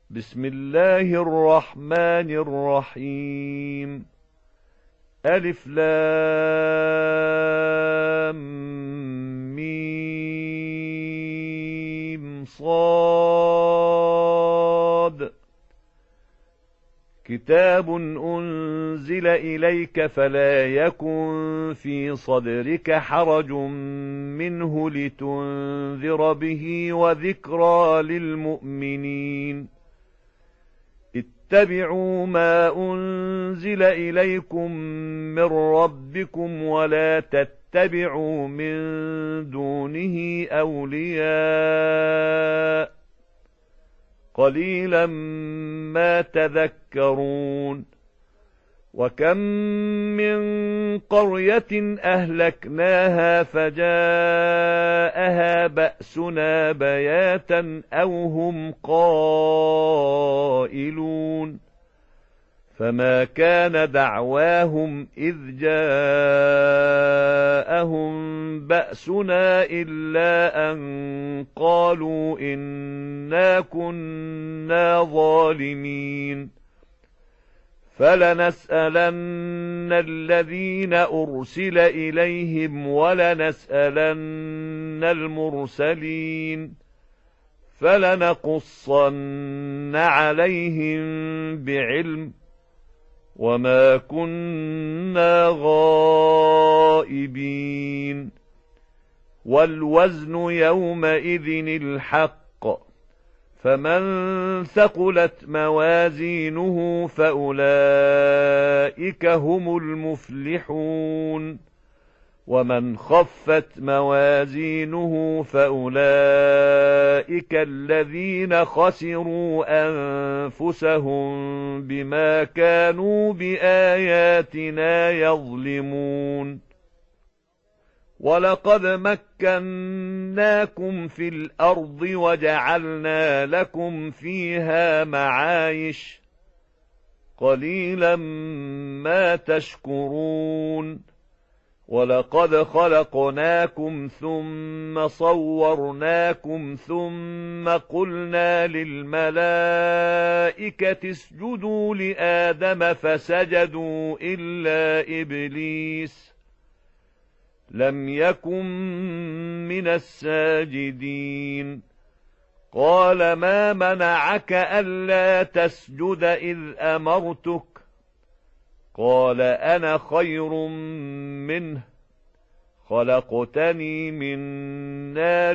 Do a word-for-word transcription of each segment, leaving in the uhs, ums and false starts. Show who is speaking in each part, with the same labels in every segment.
Speaker 1: بسم الله الرحمن الرحيم. ألف لام ميم صاد. كتاب أنزل إليك فلا يكن في صدرك حرج منه لتنذر به وذكرى للمؤمنين. اتبعوا ما أنزل إليكم من ربكم ولا تتبعوا من دونه أولياء قليلا ما تذكرون. وكم من قرية أهلكناها فجاءها بأسنا بياتا أو هم قائلون. فما كان دعواهم إذ جاءهم بأسنا إلا أن قالوا إنا كنا ظالمين. فلنسألن الذين أرسل إليهم ولنسألن المرسلين فلنقصن عليهم بعلم وما كنا غائبين. والوزن يومئذ الحق فمن ثقلت موازينه فأولئك هم المفلحون. ومن خفت موازينه فأولئك الذين خسروا أنفسهم بما كانوا بآياتنا يظلمون. ولقد مكناكم في الأرض وجعلنا لكم فيها معايش قليلا ما تشكرون. ولقد خلقناكم ثم صورناكم ثم قلنا للملائكة اسجدوا لآدم فسجدوا إلا إبليس لم يكن من الساجدين. قال ما منعك ألا تسجد إذ أمرتك؟ قال أنا خير منه خلقتني من نار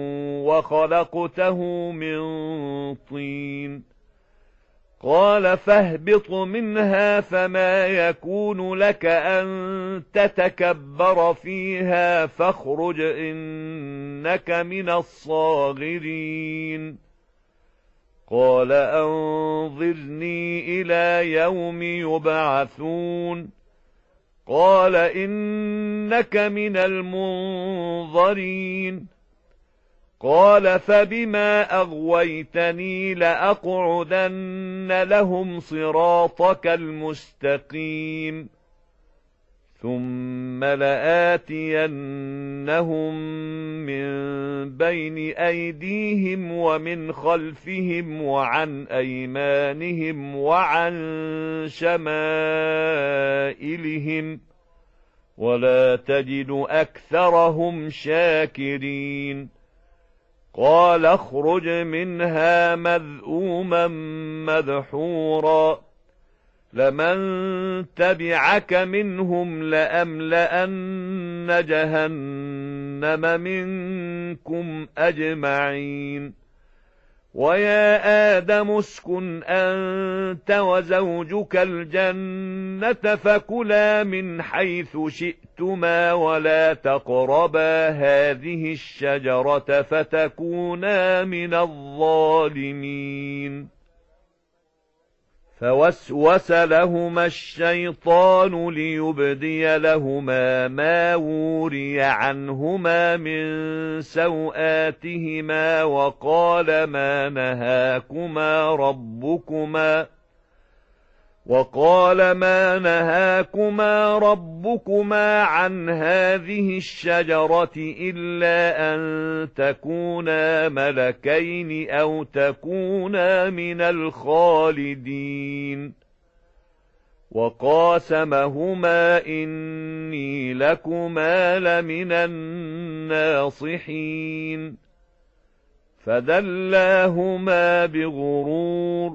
Speaker 1: وخلقته من طين. قال فاهبط منها فما يكون لك أن تتكبر فيها فاخرج إنك من الصاغرين. قال أنظرني إلى يوم يبعثون. قال إنك من المنظرين. قال فبما أغويتني لأقعدن لهم صراطك المستقيم ثم لآتينهم من بين أيديهم ومن خلفهم وعن أيمانهم وعن شمائلهم ولا تجد أكثرهم شاكرين. قال اخرج منها مذءوما مدحورا لمن تبعك منهم لأملأن جهنم منكم أجمعين. ويا آدم اسكن أنت وزوجك الجنة فكلا من حيث شئتما ولا تقربا هذه الشجرة فتكونا من الظالمين. فوسوس لهما الشيطان ليبدي لهما ما وري عنهما من سوآتهما وقال ما نهاكما ربكما وقال ما نهاكما ربكما عن هذه الشجرة إلا أن تكونا ملكين أو تكونا من الخالدين وقاسمهما إني لكما لمن الناصحين فدلاهما بغرور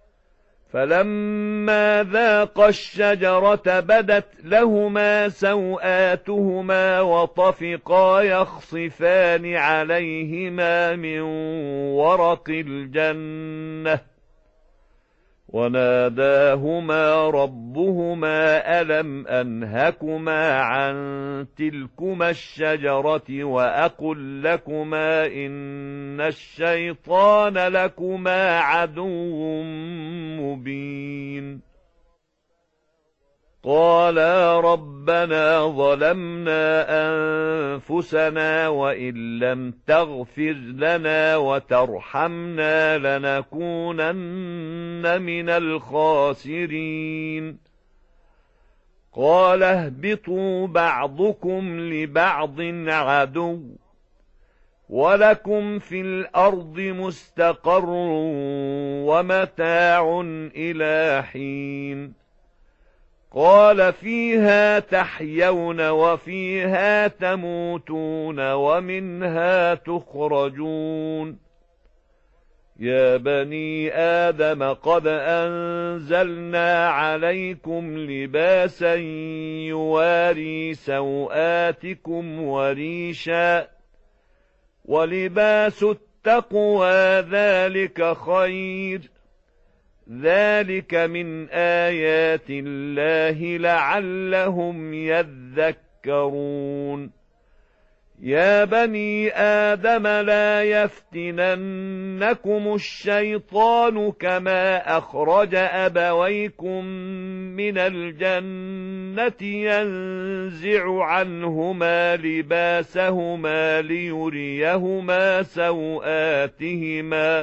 Speaker 1: فلما ذاقا الشجرة بدت لهما سوآتهما وطفقا يخصفان عليهما من ورق الجنة وناداهما ربهما ألم أنهكما عن تلكما الشجرة وأقل لكما إن الشيطان لكما عدو مبين قالا ربنا ظلمنا أنفسنا وإن لم تغفر لنا وترحمنا لنكونن من الخاسرين قال اهبطوا بعضكم لبعض عدو ولكم في الأرض مستقر ومتاع إلى حين قال فيها تحيون وفيها تموتون ومنها تخرجون يا بني آدم قد أنزلنا عليكم لباسا يواري سوآتكم وريشا ولباس التقوى ذلك خير ذلك من آيات الله لعلهم يذكرون يا بني آدم لا يفتننكم الشيطان كما أخرج أبويكم من الجنة ينزع عنهما لباسهما ليريهما سوآتهما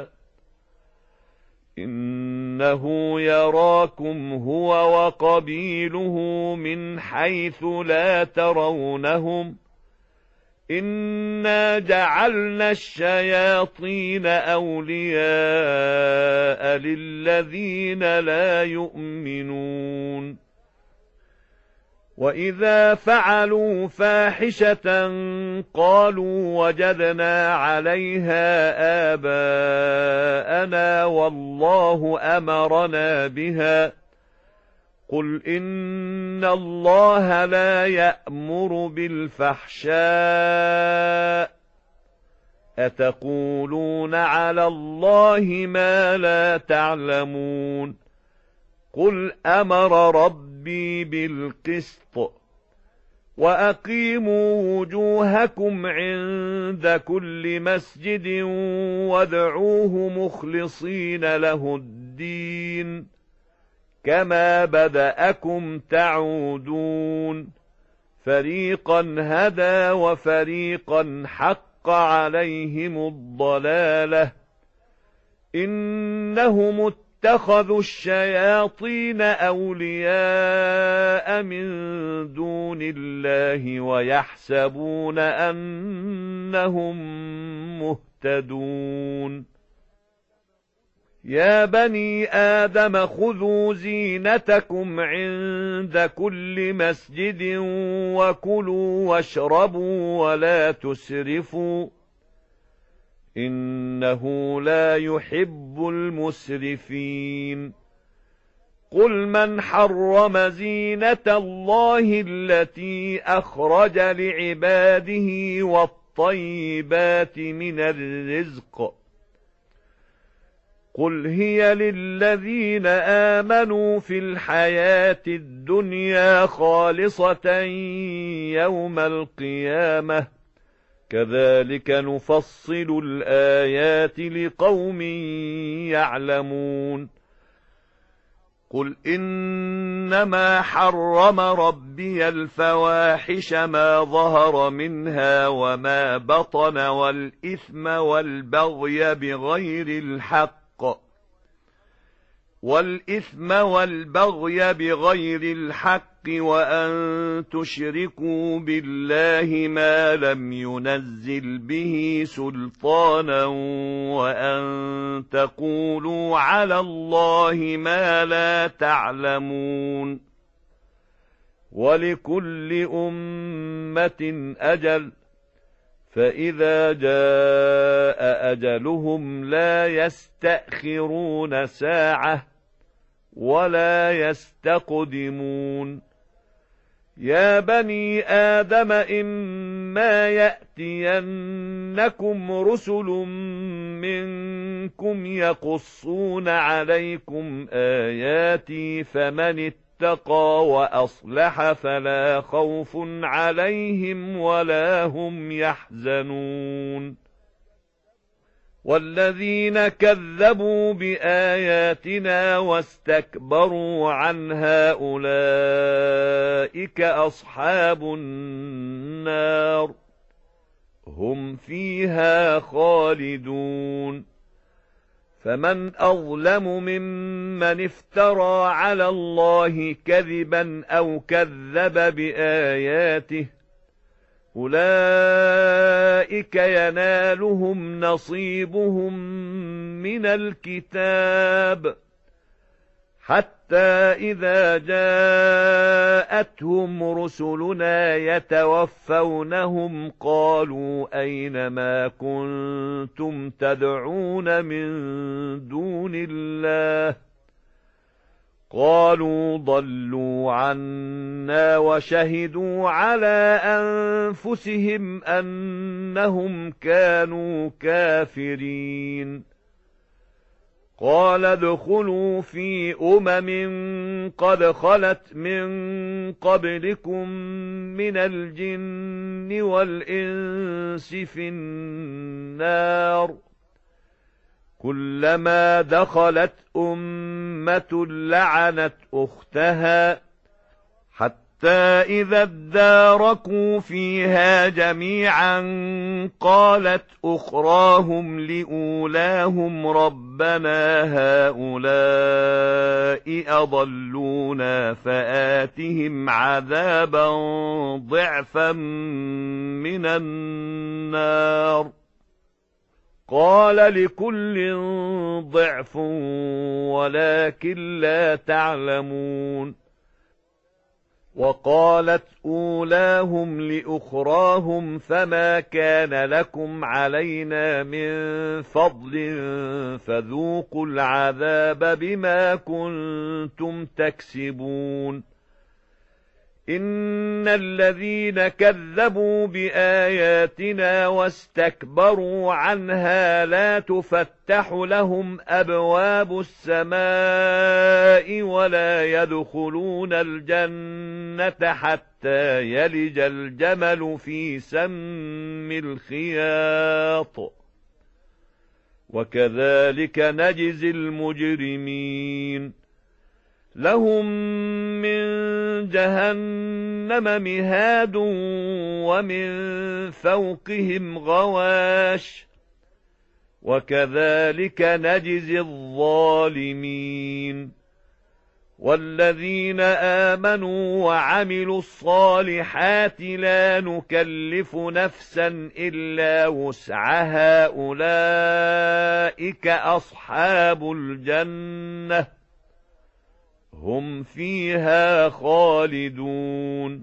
Speaker 1: إنه يراكم هو وقبيله من حيث لا ترونهم إنا جعلنا الشياطين أولياء للذين لا يؤمنون وإذا فعلوا فاحشة قالوا وجدنا عليها آباءنا والله أمرنا بها قل إن الله لا يأمر بالفحشاء أتقولون على الله ما لا تعلمون قل أمر ربي بالقسط وأقيموا وجوهكم عند كل مسجد وادعوه مخلصين له الدين كما بدأكم تعودون فريقا هدى وفريقا حق عليهم الضلالة إنهم اتخذوا الشياطين أولياء من دون الله ويحسبون أنهم مهتدون يا بني آدم خذوا زينتكم عند كل مسجد وكلوا واشربوا ولا تسرفوا إنه لا يحب المسرفين قل من حرم زينة الله التي أخرج لعباده والطيبات من الرزق قل هي للذين آمنوا في الحياة الدنيا خالصة يوم القيامة كذلك نفصل الآيات لقوم يعلمون قل إنما حرم ربي الفواحش ما ظهر منها وما بطن والإثم والبغي بغير الحق والإثم والبغي بغير الحق وأن تشركوا بالله ما لم ينزل به سلطانا وأن تقولوا على الله ما لا تعلمون ولكل أمة أجل فإذا جاء أجلهم لا يستأخرون ساعة ولا يستقدمون يا بني آدم إما يأتينكم رسل منكم يقصون عليكم آياتي فمن اتقى وأصلح فلا خوف عليهم ولا هم يحزنون والذين كذبوا بآياتنا واستكبروا عنها أولئك أصحاب النار هم فيها خالدون فمن أظلم ممن افترى على الله كذبا أو كذب بآياته أولئك ينالهم نصيبهم من الكتاب حتى إذا جاءتهم رسلنا يتوفونهم قالوا أين ما كنتم تدعون من دون الله قالوا ضلوا عنا وشهدوا على أنفسهم أنهم كانوا كافرين قال ادخلوا في أمم قد خلت من قبلكم من الجن والإنس في النار كلما دخلت أمة لعنت أختها حتى إذا اداركوا فيها جميعا قالت أخراهم لأولاهم ربنا هؤلاء أضلونا فآتهم عذابا ضعفا من النار قال لكل ضعف ولكن لا تعلمون وقالت أولاهم لأخراهم فما كان لكم علينا من فضل فذوقوا العذاب بما كنتم تكسبون إن الذين كذبوا بآياتنا واستكبروا عنها لا تفتح لهم أبواب السماء ولا يدخلون الجنة حتى يلج الجمل في سم الخياط وكذلك نجزي المجرمين لهم من جهنم مهاد ومن فوقهم غواش وكذلك نجزي الظالمين والذين آمنوا وعملوا الصالحات لا نكلف نفسا إلا وسعها أولئك أصحاب الجنة هم فيها خالدون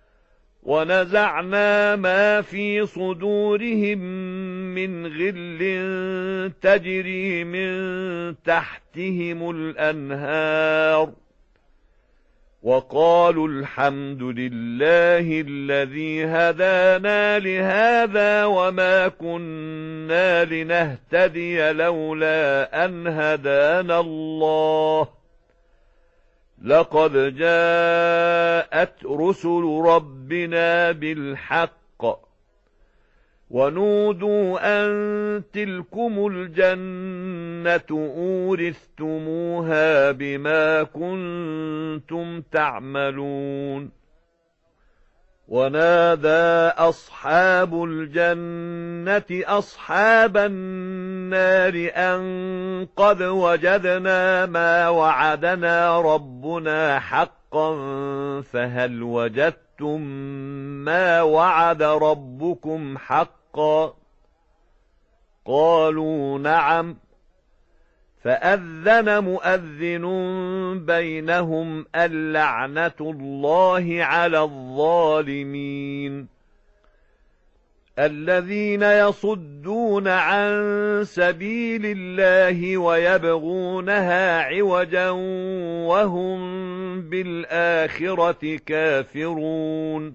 Speaker 1: ونزعنا ما في صدورهم من غل تجري من تحتهم الأنهار وقالوا الحمد لله الذي هدانا لهذا وما كنا لنهتدي لولا أن هدانا الله لقد جاءت رسل ربنا بالحق ونودوا أن تلكم الجنة أورثتموها بما كنتم تعملون ونادى أصحاب الجنة أصحاب النار أن قد وجدنا ما وعدنا ربنا حقا فهل وجدتم ما وعد ربكم حقا قالوا نعم فأذن مؤذن بينهم اللعنة الله على الظالمين الذين يصدون عن سبيل الله ويبغونها عوجا وهم بالآخرة كافرون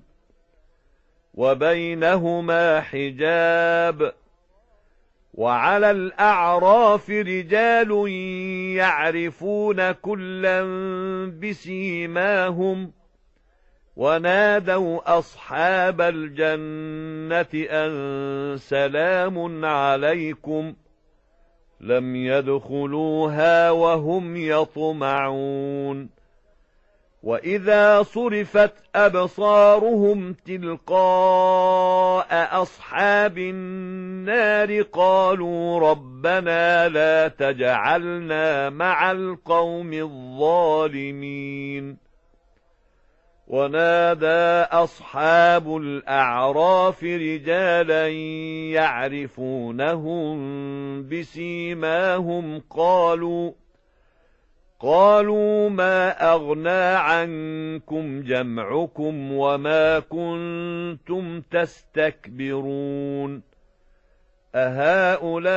Speaker 1: وبينهما حجاب وعلى الأعراف رجال يعرفون كلا بسيماهم ونادوا أصحاب الجنة أن سلام عليكم لم يدخلوها وهم يطمعون وإذا صرفت أبصارهم تلقاء أصحاب النار قالوا ربنا لا تجعلنا مع القوم الظالمين ونادى أصحاب الأعراف رجالا يعرفونهم بسيماهم قالوا قالوا ما أغنى عنكم جمعكم وما كنتم تستكبرون أهؤلاء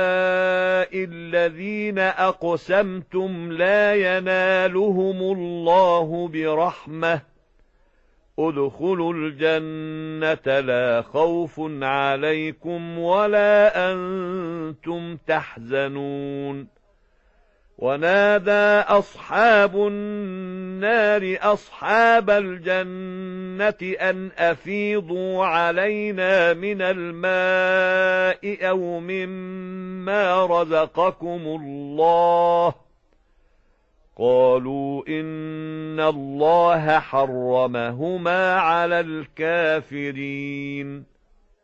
Speaker 1: الذين أقسمتم لا ينالهم الله برحمة ادخلوا الجنة لا خوف عليكم ولا أنتم تحزنون ونادى أصحاب النار أصحاب الجنة أن أفيضوا علينا من الماء أو مما رزقكم الله قالوا إن الله حرمهما على الكافرين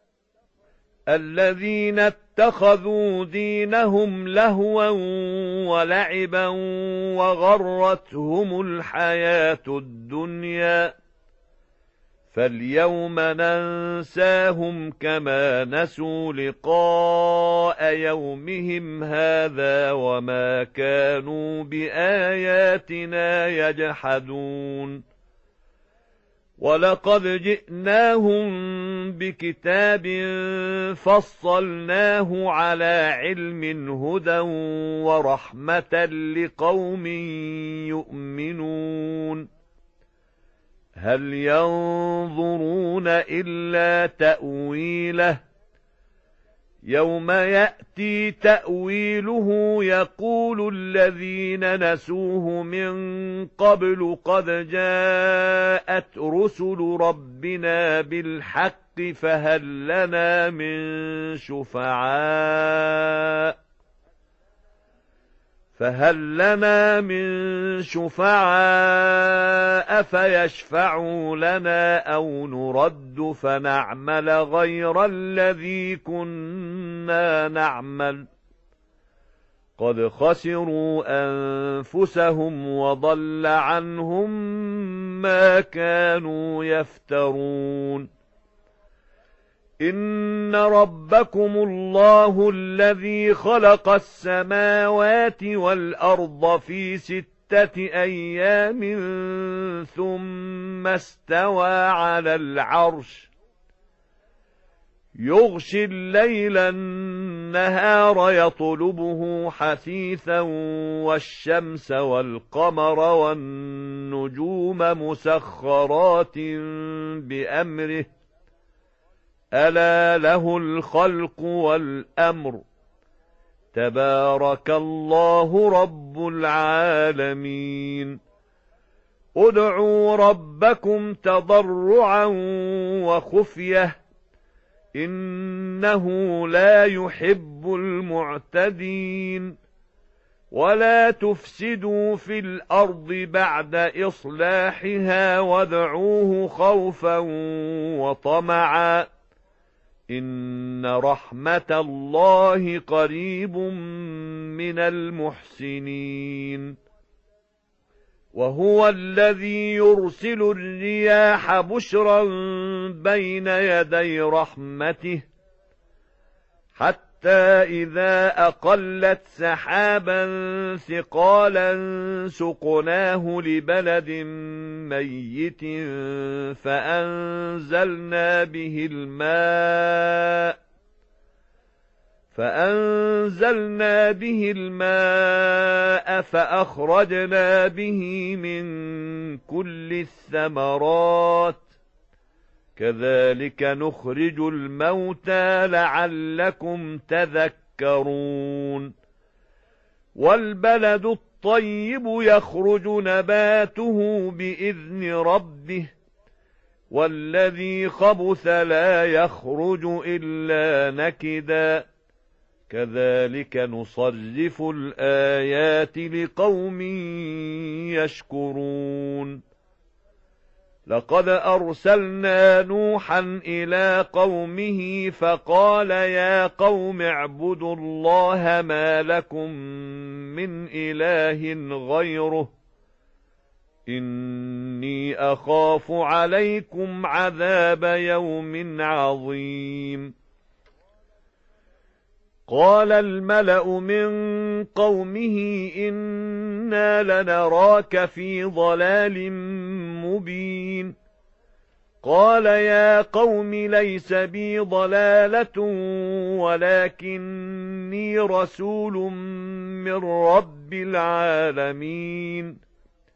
Speaker 1: الذين اتخذوا دينهم لهوا ولعبا وغرتهم الحياة الدنيا فاليوم ننساهم كما نسوا لقاء يومهم هذا وما كانوا بآياتنا يجحدون ولقد جئناهم بكتاب فصلناه على علم هدى ورحمة لقوم يؤمنون هل ينظرون إلا تأويله يوم يأتي تأويله يقول الذين نسوه من قبل قد جاءت رسل ربنا بالحق فهل لنا من شفعاء فهل لنا من شفعاء فيشفعوا لنا أو نرد فنعمل غير الذي كنا نعمل قد خسروا أنفسهم وضل عنهم ما كانوا يفترون إن ربكم الله الذي خلق السماوات والأرض في ستة أيام ثم استوى على العرش يغشي الليل النهار يطلبه حثيثا والشمس والقمر والنجوم مسخرات بأمره ألا له الخلق والأمر تبارك الله رب العالمين ادعوا ربكم تضرعا وخفية إنه لا يحب المعتدين ولا تفسدوا في الأرض بعد إصلاحها وادعوه خوفا وطمعا إن رحمة الله قريب من المحسنين وهو الذي يرسل الرياح بشرا بين يدي رحمته حتى إذا أقلت سحابا ثقالا سقناه لبلد ميت فأنزلنا به الماء فأنزلنا به الماء فأخرجنا به من كل الثمرات كذلك نخرج الموتى لعلكم تذكرون والبلد الطيب يخرج نباته بإذن ربه والذي خبث لا يخرج إلا نكدا كذلك نصرف الآيات لقوم يشكرون لقد أرسلنا نوحا إلى قومه فقال يا قوم اعبدوا الله ما لكم من إله غيره إني أخاف عليكم عذاب يوم عظيم قال الملأ من قومه إنا لنراك في ضلال مبين قال يا قوم ليس بي ضلالة ولكني رسول من رب العالمين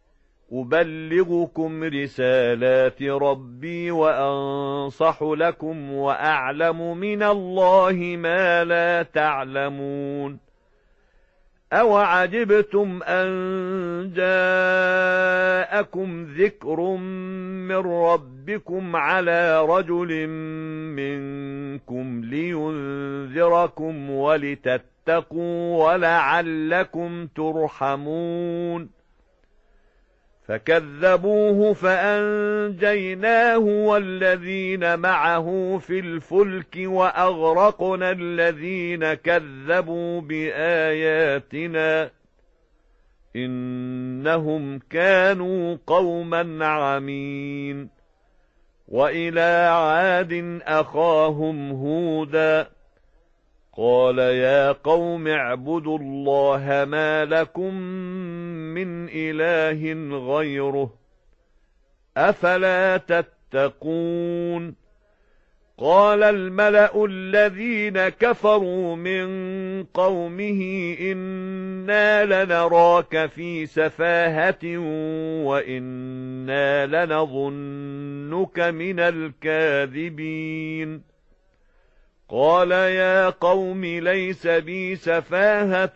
Speaker 1: أبلغكم رسالات ربي وأنصح لكم وأعلم من الله ما لا تعلمون أوعجبتم أن جاءكم ذكر من ربكم على رجل منكم لينذركم ولتتقوا ولعلكم ترحمون فكذبوه فأنجيناه والذين معه في الفلك وأغرقنا الذين كذبوا بآياتنا إنهم كانوا قوما عمين وإلى عاد أخاهم هودا قال يا قوم اعبدوا الله ما لكم من إله غيره أفلا تتقون قال الملأ الذين كفروا من قومه إنا لنراك في سفاهة وإنا لنظنك من الكاذبين قال يا قوم ليس بي سفاهة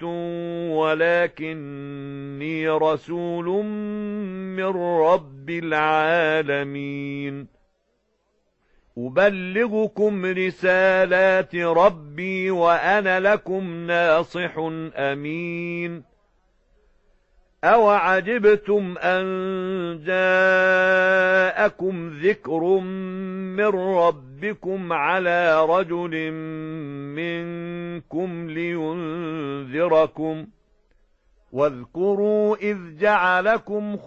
Speaker 1: ولكني رسول من رب العالمين أبلغكم رسالات ربي وأنا لكم ناصح أمين أوعجبتم أن جاءكم ذكر من ربكم على رجل منكم لينذركم واذكروا إذ جعلكم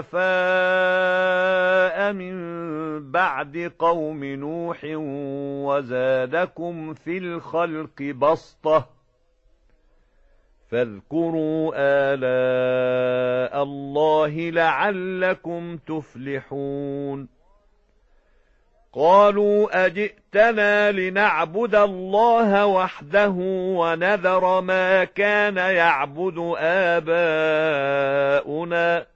Speaker 1: خلفاء من بعد قوم نوح وزادكم في الخلق بسطة فاذكروا آلاء الله لعلكم تفلحون قالوا أجئتنا لنعبد الله وحده ونذر ما كان يعبد آباؤنا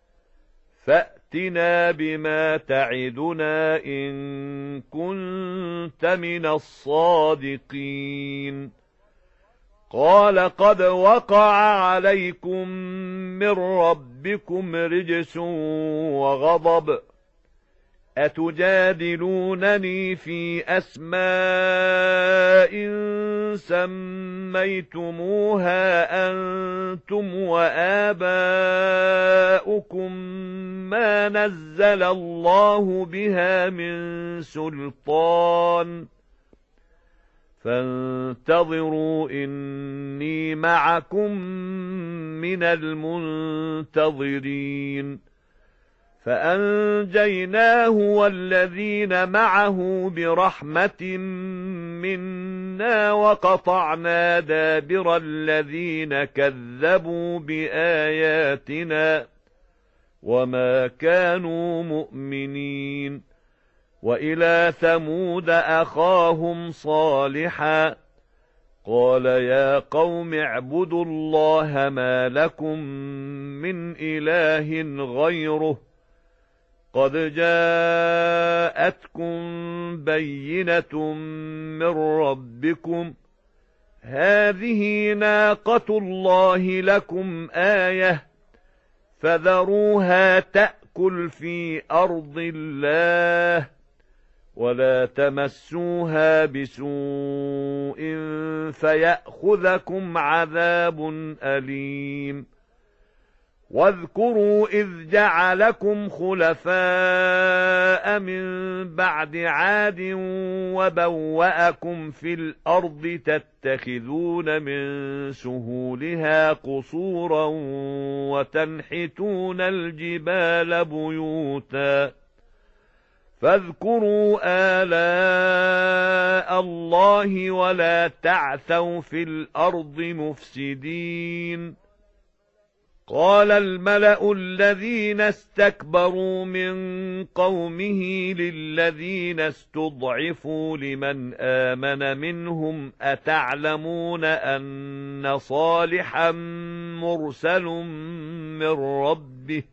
Speaker 1: فأتنا بما تعدنا إن كنت من الصادقين قال قد وقع عليكم من ربكم رجس وغضب أتجادلونني في أسماء سميتموها أنتم وآباؤكم ما نزل الله بها من سلطان فانتظروا إني معكم من المنتظرين. فأنجيناه والذين معه برحمة منا وقطعنا دابر الذين كذبوا بآياتنا وما كانوا مؤمنين. وإلى ثمود أخاهم صالحا قال يا قوم اعبدوا الله ما لكم من إله غيره قد جاءتكم بينة من ربكم هذه ناقة الله لكم آية فذروها تأكل في أرض الله ولا تمسوها بسوء فيأخذكم عذاب أليم. واذكروا إذ جعلكم خلفاء من بعد عاد وبوأكم في الأرض تتخذون من سهولها قصورا وتنحتون الجبال بيوتا فاذكروا آلاء الله ولا تعثوا في الأرض مفسدين. قال الملأ الذين استكبروا من قومه للذين استضعفوا لمن آمن منهم أتعلمون أن صالحا مرسل من ربه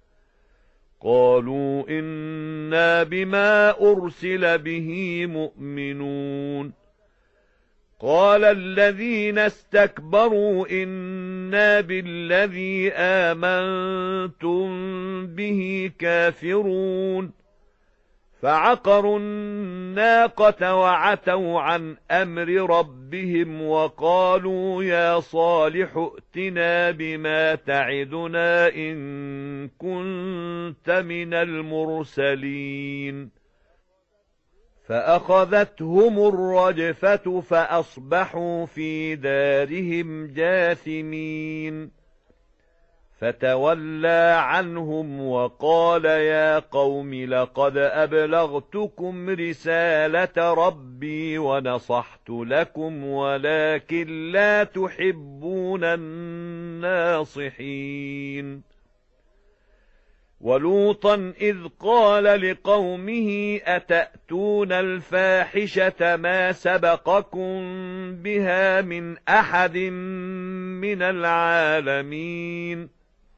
Speaker 1: قالوا إنا بما أرسل به مؤمنون. قال الذين استكبروا إنا بالذي آمنتم به كافرون فعقروا الناقة وعتوا عن أمر ربهم وقالوا يا صالح ائتنا بما تعدنا إن كنت من المرسلين. فأخذتهم الرجفة فأصبحوا في دارهم جاثمين. فتولى عنهم وقال يا قوم لقد أبلغتكم رسالة ربي ونصحت لكم ولكن لا تحبون الناصحين. ولوطا إذ قال لقومه أتأتون الفاحشة ما سبقكم بها من أحد من العالمين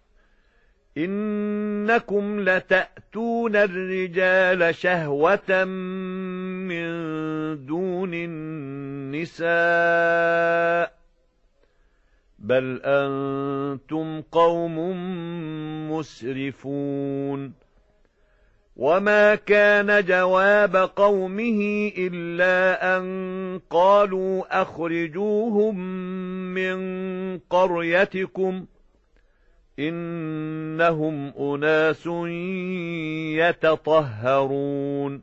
Speaker 1: إنكم لتأتون الرجال شهوة من دون النساء بل أنتم قوم مسرفون. وما كان جواب قومه إلا أن قالوا أخرجوهم من قريتكم إنهم أناس يتطهرون.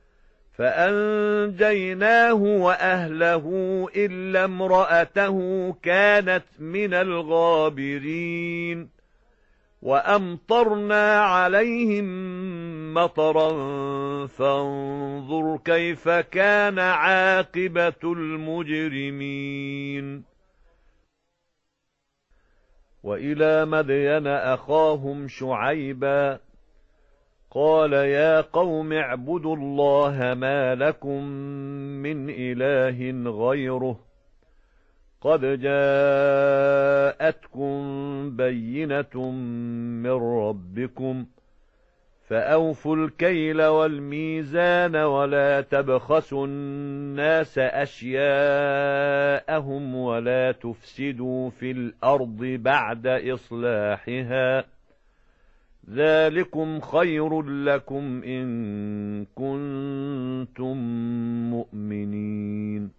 Speaker 1: فأنجيناه وأهله إلا امرأته كانت من الغابرين. وأمطرنا عليهم مطرا فانظر كيف كان عاقبة المجرمين. وإلى مدين أخاهم شعيبا قال يا قوم اعبدوا الله ما لكم من إله غيره قد جاءتكم بينة من ربكم فأوفوا الكيل والميزان ولا تبخسوا الناس أشياءهم ولا تفسدوا في الأرض بعد إصلاحها ذلكم خير لكم إن كنتم مؤمنين.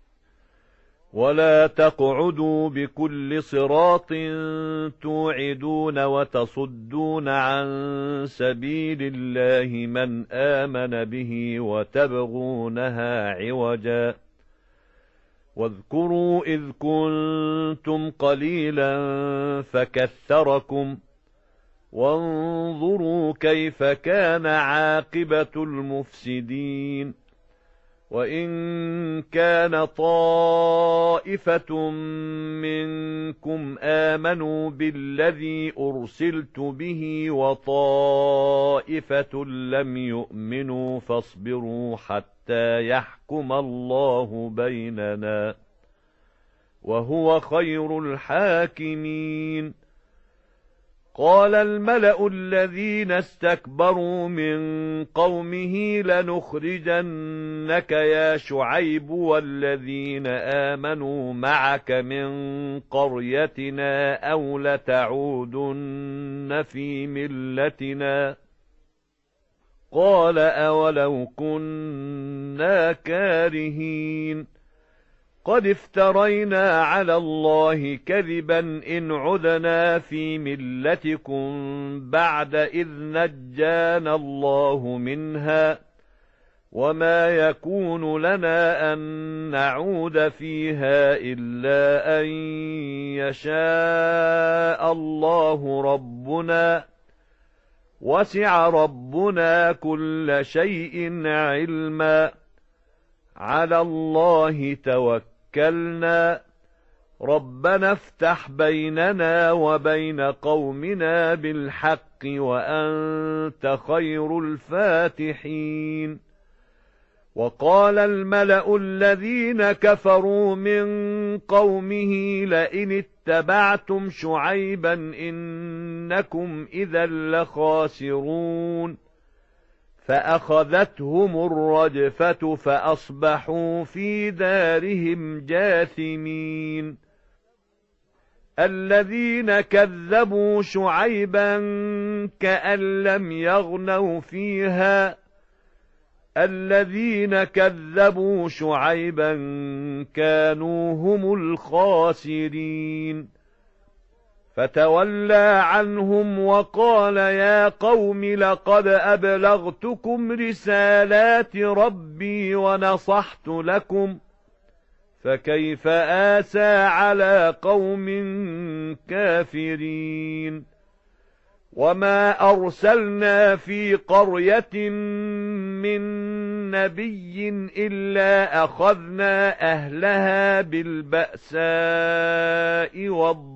Speaker 1: ولا تقعدوا بكل صراط توعدون وتصدون عن سبيل الله من آمن به وتبغونها عوجا واذكروا إذ كنتم قليلا فكثركم وانظروا كيف كان عاقبة المفسدين. وإن كان طائفة منكم آمنوا بالذي أرسلت به وطائفة لم يؤمنوا فاصبروا حتى يحكم الله بيننا وهو خير الحاكمين. قال الملأ الذين استكبروا من قومه لنخرجنك يا شعيب والذين آمنوا معك من قريتنا أو لتعودن في ملتنا. قال أولو كنا كارهين قد افترينا على الله كذبا إن عدنا في ملتكم بعد إذ نجانا الله منها وما يكون لنا أن نعود فيها إلا أن يشاء الله ربنا وسع ربنا كل شيء علما على الله توكلنا توكلنا ربنا افتح بيننا وبين قومنا بالحق وأنت خير الفاتحين. وقال الملأ الذين كفروا من قومه لئن اتبعتم شعيبا إنكم إذا لخاسرون فأخذتهم الرجفة فأصبحوا في دارهم جاثمين. الذين كذبوا شعيبا كأن لم يغنوا فيها الذين كذبوا شعيبا كانوا هم الخاسرين. فتولى عنهم وقال يا قوم لقد أبلغتكم رسالات ربي ونصحت لكم فكيف آسى على قوم كافرين. وما أرسلنا في قرية من نبي إلا أخذنا أهلها بالبأساء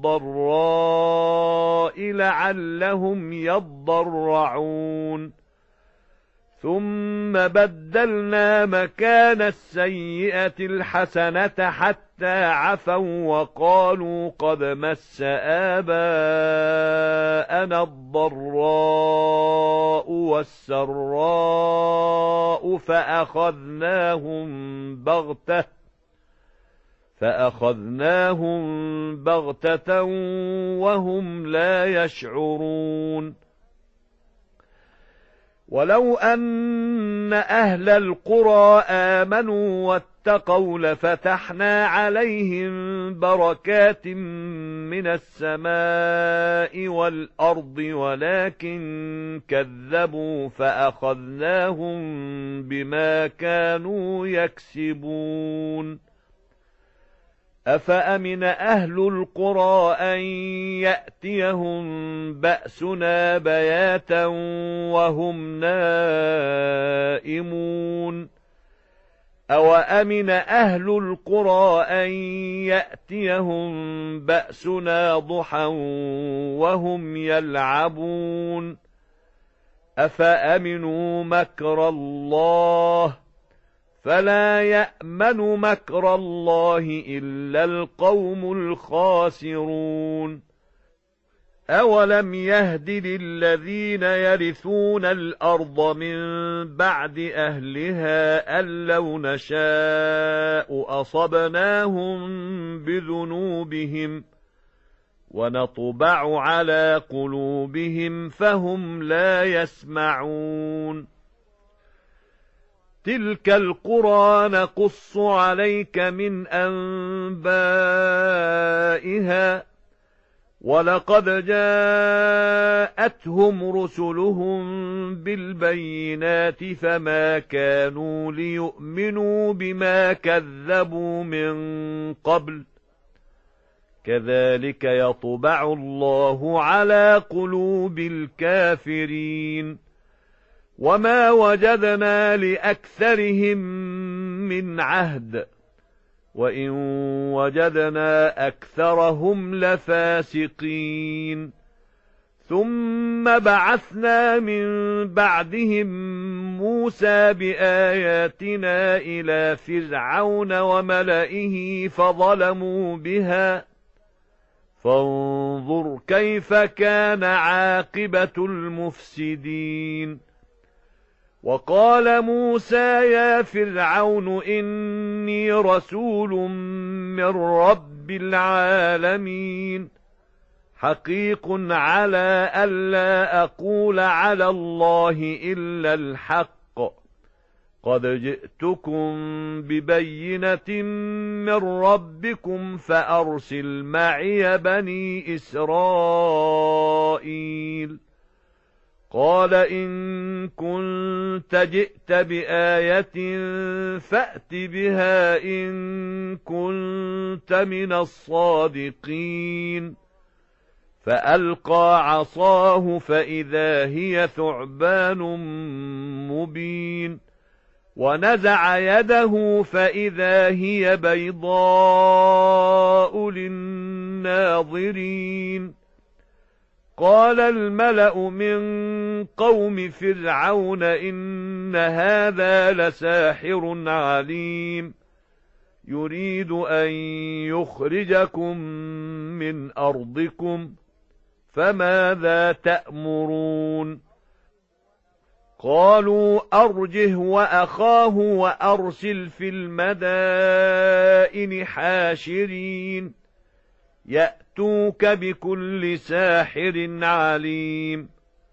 Speaker 1: والضراء لعلهم يضرعون ثم بدلنا مكان السيئة الحسنة حتى عفوا وقالوا قد مس آباءنا الضراء والسراء فأخذناهم بغتة فأخذناهم بغتة وهم لا يشعرون. ولو أن أهل القرى آمنوا واتقوا لفتحنا عليهم بركات من السماء والأرض ولكن كذبوا فأخذناهم بما كانوا يكسبون. أفأمن أهل القرى أن يأتيهم بأسنا بياتا وهم نائمون أوأمن أهل القرى أن يأتيهم بأسنا ضحى وهم يلعبون أفأمنوا مكر الله فلا يأمن مكر الله إلا القوم الخاسرون. أولم يهد للذين يرثون الأرض من بعد أهلها أن لو نشاء أصبناهم بذنوبهم ونطبع على قلوبهم فهم لا يسمعون تلك القرى نقص عليك من أنبائها ولقد جاءتهم رسلهم بالبينات فما كانوا ليؤمنوا بما كذبوا من قبل كذلك يطبع الله على قلوب الكافرين وما وجدنا لأكثرهم من عهد وإن وجدنا أكثرهم لفاسقين ثم بعثنا من بعدهم موسى بآياتنا إلى فرعون وملئه فظلموا بها فانظر كيف كان عاقبة المفسدين وقال موسى يا فرعون إني رسول من رب العالمين حقيق على ألا أقول على الله إلا الحق قد جئتكم ببينة من ربكم فأرسل معي بني إسرائيل قال إن كنت جئت بآية فأت بها إن كنت من الصادقين فألقى عصاه فإذا هي ثعبان مبين ونزع يده فإذا هي بيضاء للناظرين قال الملأ من قوم فرعون إن هذا لساحر عليم يريد أن يخرجكم من أرضكم فماذا تأمرون قالوا أرجه وأخاه وأرسل في المدائن حاشرين يأتوك بكل ساحر عليم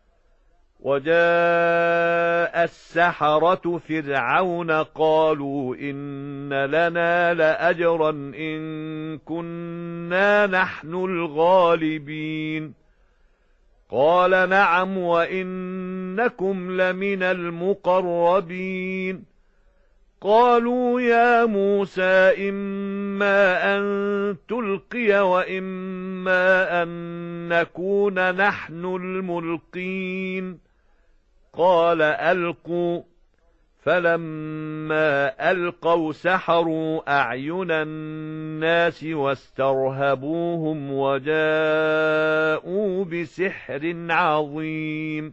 Speaker 1: وجاء السحرة فرعون قالوا إن لنا لأجرا إن كنا نحن الغالبين قال نعم وإنكم لمن المقربين قالوا يا موسى إما أن تلقي وإما أن نكون نحن الملقين قال ألقوا فلما ألقوا سحروا أعين الناس واسترهبوهم وجاءوا بسحر عظيم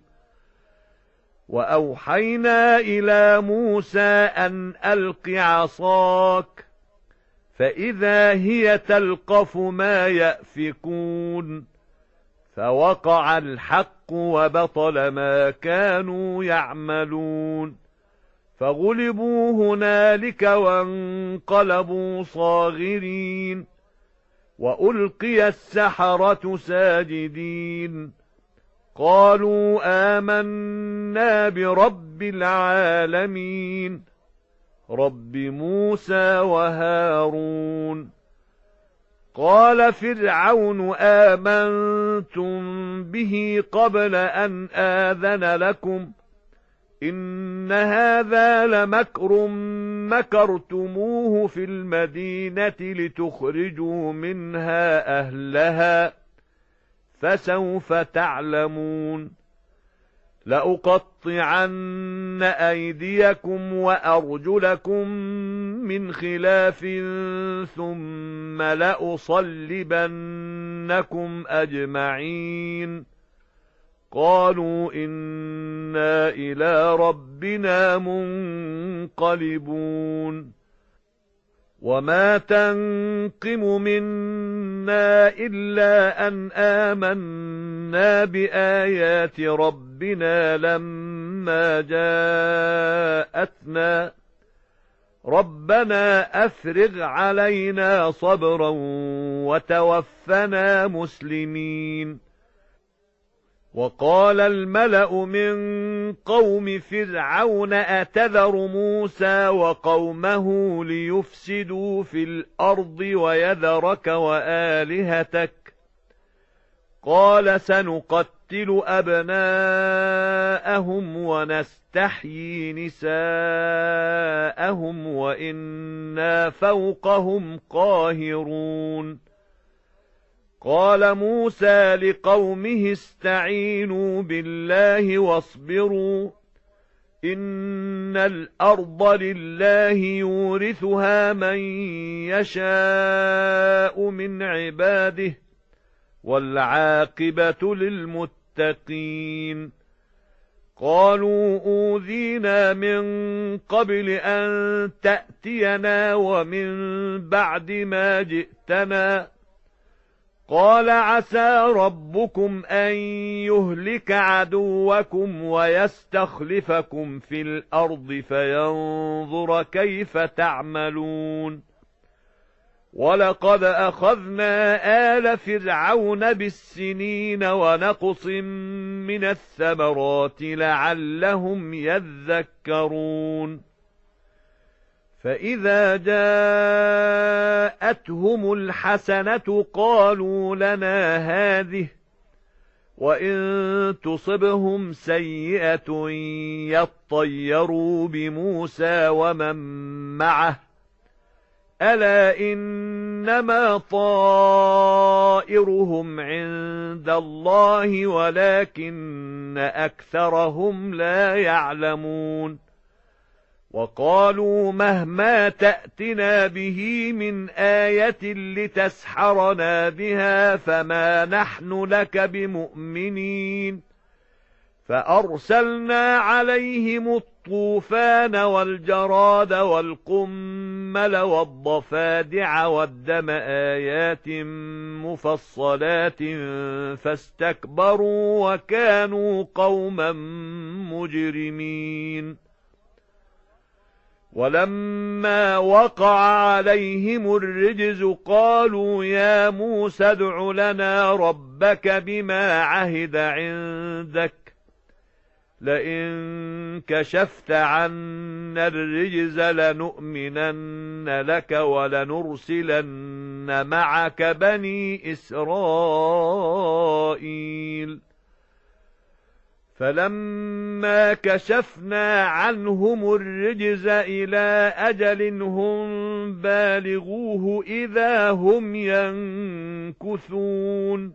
Speaker 1: وأوحينا إلى موسى أن ألق عصاك فإذا هي تلقف ما يأفكون فوقع الحق وبطل ما كانوا يعملون فغلبوا هنالك وانقلبوا صاغرين وألقي السحرة ساجدين قالوا آمنا برب العالمين رب موسى وهارون قال فرعون آمنتم به قبل أن آذن لكم إن هذا لمكر مكرتموه في المدينة لتخرجوا منها أهلها فسوف تعلمون لأقطعن أيديكم وأرجلكم من خلاف ثم لأصلبنكم أجمعين قالوا إنا إلى ربنا منقلبون وما تنقم منا إلا أن آمنا بآيات ربنا لما جاءتنا ربنا أفرغ علينا صبرا وتوفنا مسلمين. وقال الملأ من قوم فرعون أتذر موسى وقومه ليفسدوا في الأرض ويذرك وآلهتك؟ قال سنقتل أبناءهم ونستحيي نساءهم وإنا فوقهم قاهرون. قال موسى لقومه استعينوا بالله واصبروا إن الأرض لله يورثها من يشاء من عباده والعاقبة للمتقين. قالوا أوذينا من قبل أن تأتينا ومن بعد ما جئتنا. قال عسى ربكم أن يهلك عدوكم ويستخلفكم في الأرض فينظر كيف تعملون. ولقد أخذنا آل فرعون بالسنين ونقص من الثمرات لعلهم يذكرون. فإذا جاءتهم الحسنة قالوا لنا هذه وإن تصبهم سيئة يطيروا بموسى ومن معه ألا إنما طائرهم عند الله ولكن أكثرهم لا يعلمون. وقالوا مهما تأتنا به من آية لتسحرنا بها فما نحن لك بمؤمنين. فأرسلنا عليهم الطوفان والجراد والقمل والضفادع والدم آيات مفصلات فاستكبروا وكانوا قوما مجرمين. ولما وقع عليهم الرجز قالوا يا موسى ادع لنا ربك بما عهد عندك لئن كشفت عنا الرجز لنؤمنن لك ولنرسلن معك بني إسرائيل. فلما كشفنا عنهم الرجز إلى أجل هم بالغوه إذا هم ينكثون.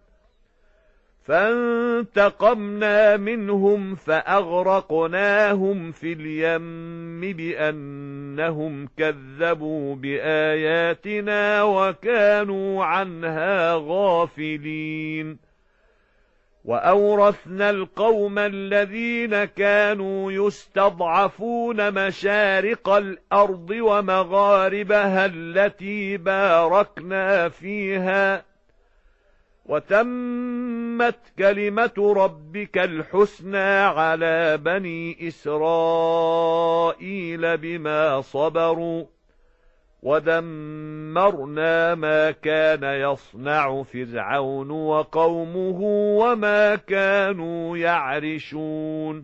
Speaker 1: فانتقمنا منهم فأغرقناهم في اليم بأنهم كذبوا بآياتنا وكانوا عنها غافلين. وأورثنا القوم الذين كانوا يستضعفون مشارق الأرض ومغاربها التي باركنا فيها وتمت كلمة ربك الحسنى على بني إسرائيل بما صبروا ودمرنا ما كان يصنع فرعون وقومه وما كانوا يعرشون.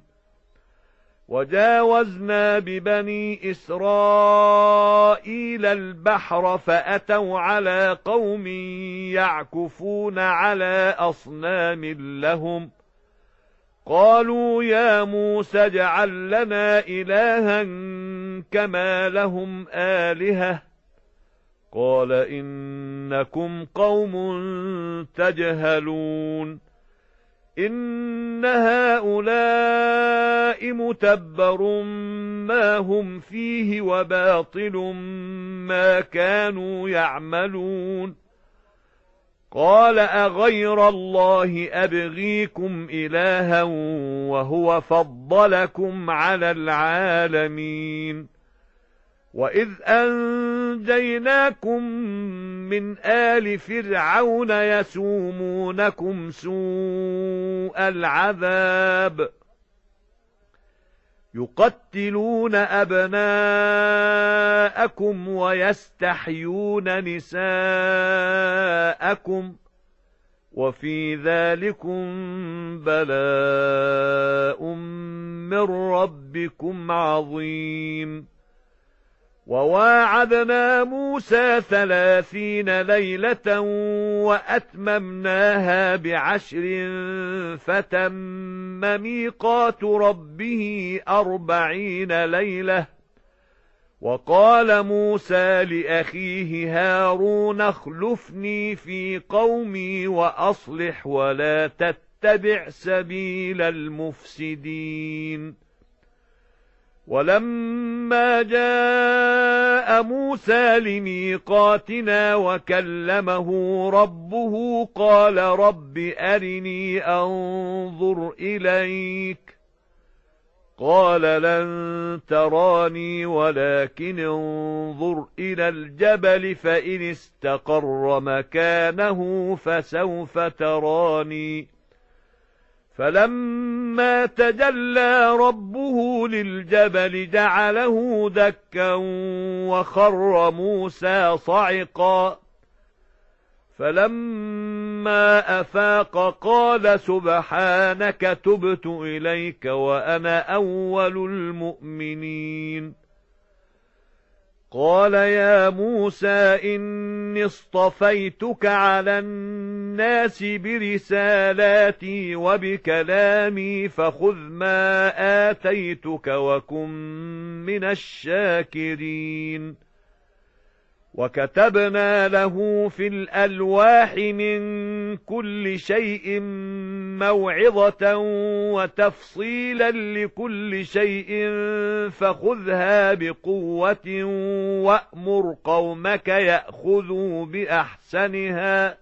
Speaker 1: وجاوزنا ببني إسرائيل البحر فأتوا على قوم يعكفون على أصنام لهم قالوا يا موسى اجعل لنا إلها كما لهم آلهة قال إنكم قوم تجهلون. إن هؤلاء متبر ما هم فيه وباطل ما كانوا يعملون. قال أغير الله أبغيكم إلها وهو فضلكم على العالمين. وإذ أنجيناكم من آل فرعون يسومونكم سوء العذاب يقتلون أبناءكم ويستحيون نساءكم وفي ذلكم بلاء من ربكم عظيم وواعدنا موسى ثلاثين ليلة وأتممناها بعشر فتم ميقات ربه أربعين ليلة وقال موسى لأخيه هارون اخلفني في قومي وأصلح ولا تتبع سبيل المفسدين ولما جاء موسى لميقاتنا وكلمه ربه قال رب أرني أنظر إليك قال لن تراني ولكن انظر إلى الجبل فإن استقر مكانه فسوف تراني فلما تجلى ربه للجبل جعله دكا وخر موسى صعقا فلما أفاق قال سبحانك تبت إليك وأنا أول المؤمنين قال يا موسى إني اصطفيتك على الناس برسالاتي وبكلامي فخذ ما آتيتك وكن من الشاكرين وكتبنا له في الألواح من كل شيء موعظة وتفصيلا لكل شيء فخذها بقوة وأمر قومك يأخذوا بأحسنها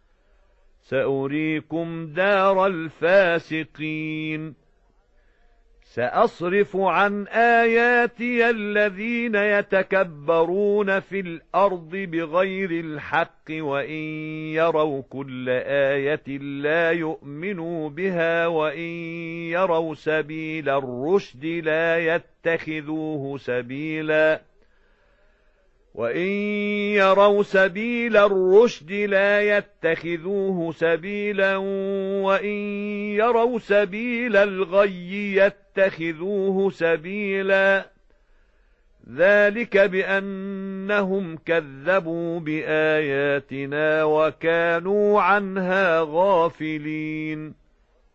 Speaker 1: سأريكم دار الفاسقين سأصرف عن آياتي الذين يتكبرون في الأرض بغير الحق وإن يروا كل آية لا يؤمنوا بها وإن يروا سبيل الرشد لا يتخذوه سبيلا وإن يروا سبيل الرشد لا يتخذوه سبيلا وإن يروا سبيل الغي يتخذوه سبيلا ذلك بأنهم كذبوا بآياتنا وكانوا عنها غافلين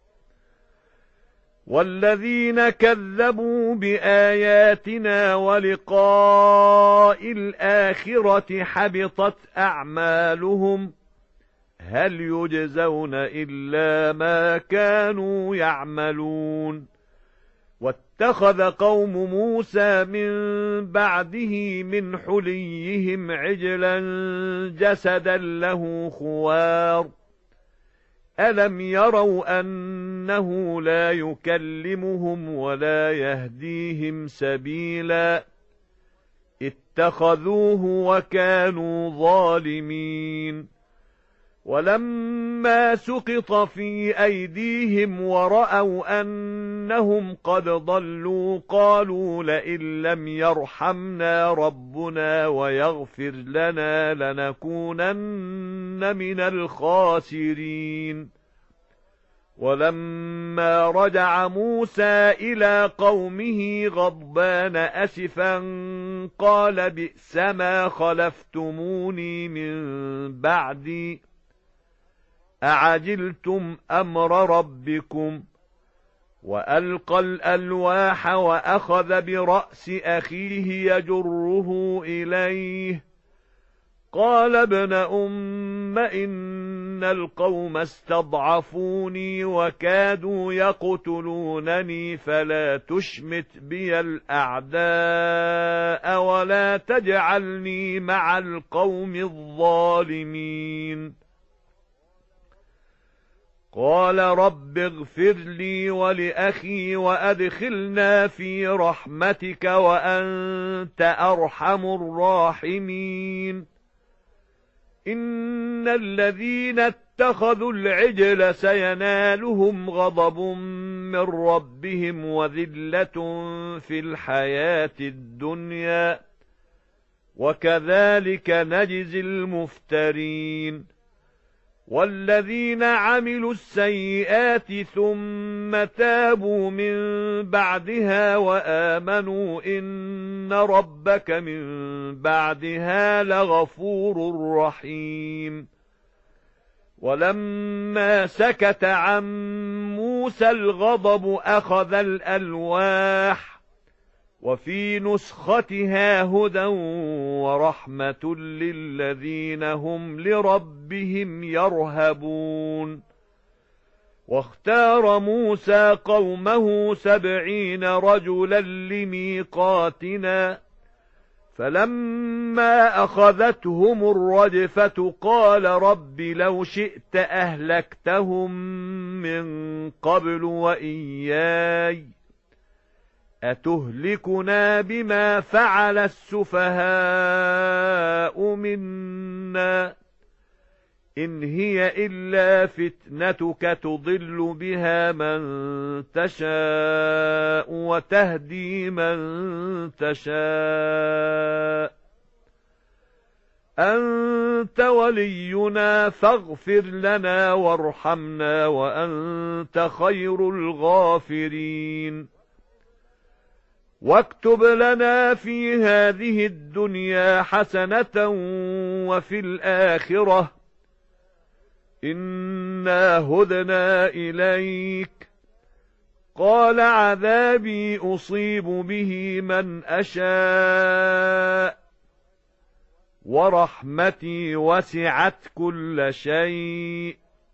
Speaker 1: والذين كذبوا بآياتنا ولقاء الآخرة حبطت أعمالهم هل يجزون إلا ما كانوا يعملون واتخذ قوم موسى من بعده من حليهم عجلا جسدا له خوار ألم يروا أنه لا يكلمهم ولا يهديهم سبيلا اتخذوه وكانوا ظالمين ولما سقط في أيديهم ورأوا أنهم قد ضلوا قالوا لئن لم يرحمنا ربنا ويغفر لنا لنكونن من الخاسرين ولما رجع موسى إلى قومه غضبان أسفا قال بئس ما خلفتموني من بعدي أعجلتم أمر ربكم وألقى الألواح وأخذ برأس أخيه يجره إليه قال ابن أم إن القوم استضعفوني وكادوا يقتلونني فلا تشمت بي الأعداء ولا تجعلني مع القوم الظالمين قال رب اغفر لي ولأخي وأدخلنا في رحمتك وأنت أرحم الراحمين إن الذين اتخذوا العجل سينالهم غضب من ربهم وذلة في الحياة الدنيا وكذلك نجزي المفترين والذين عملوا السيئات ثم تابوا من بعدها وآمنوا إن ربك من بعدها لغفور رحيم ولما سكت عن موسى الغضب أخذ الألواح وفي نسختها هدى ورحمة للذين هم لربهم يرهبون واختار موسى قومه سبعين رجلا لميقاتنا فلما أخذتهم الرجفة قال رب لو شئت أهلكتهم من قبل وإياي أتهلكنا بما فعل السفهاء منا إن هي إلا فتنتك تضل بها من تشاء وتهدي من تشاء أنت ولينا فاغفر لنا وارحمنا وأنت خير الغافرين واكتب لنا في هذه الدنيا حسنة وفي الآخرة إنا هدنا إليك قال عذابي أصيب به من أشاء ورحمتي وسعت كل شيء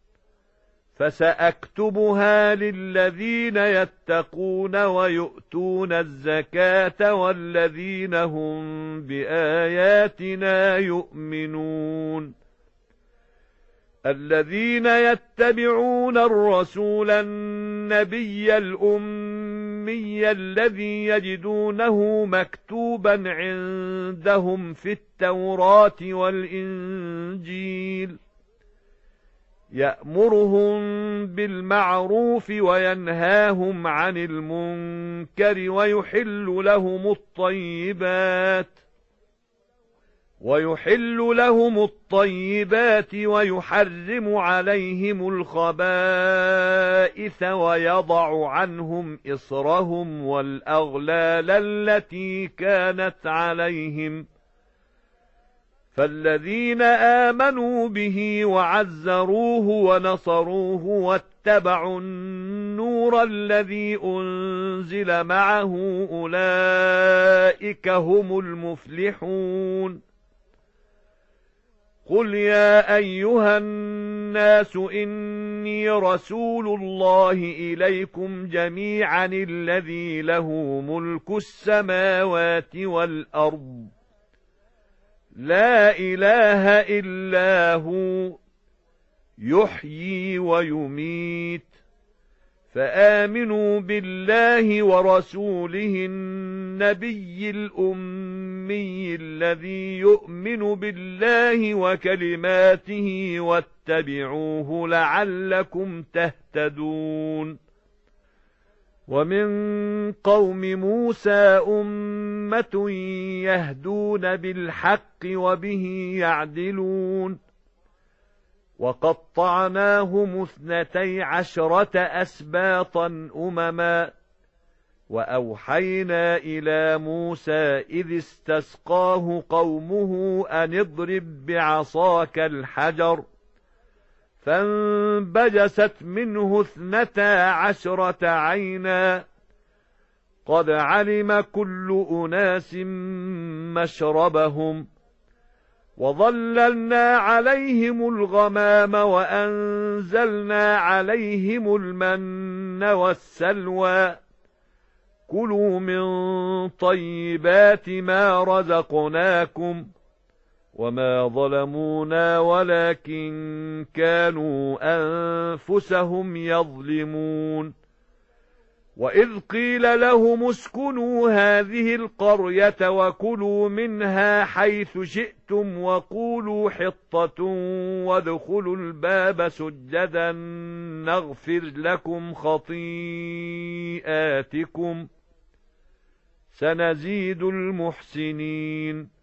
Speaker 1: فسأكتبها للذين يتقون ويؤتون الزكاة والذين هم بآياتنا يؤمنون الذين يتبعون الرسول النبي الأمي الذي يجدونه مكتوبا عندهم في التوراة والإنجيل يأمرهم بالمعروف وينهاهم عن المنكر ويحل لهم الطيبات ويحل لهم الطيبات ويحرم عليهم الخبائث ويضع عنهم إصرهم والأغلال التي كانت عليهم فالذين آمنوا به وعزروه ونصروه واتبعوا النور الذي أنزل معه أولئك هم المفلحون قل يا أيها الناس إني رسول الله إليكم جميعا الذي له ملك السماوات والأرض لا إله إلا هو يحيي ويميت فآمنوا بالله ورسوله النبي الأمي الذي يؤمن بالله وكلماته واتبعوه لعلكم تهتدون ومن قوم موسى أمة يهدون بالحق وبه يعدلون وقطعناهم اثنتي عشرة أسباطا أمما وأوحينا إلى موسى إذ استسقاه قومه أن اضرب بعصاك الحجر فانبجست منه اثنتا عشرة عينا قد علم كل أناس مشربهم وظللنا عليهم الغمام وأنزلنا عليهم المن والسلوى كلوا من طيبات ما رزقناكم وما ظلمونا ولكن كانوا أنفسهم يظلمون وإذ قيل لهم اسكنوا هذه القرية وكلوا منها حيث شئتم وقولوا حطة وادخلوا الباب سجدا نغفر لكم خطيئاتكم سنزيد المحسنين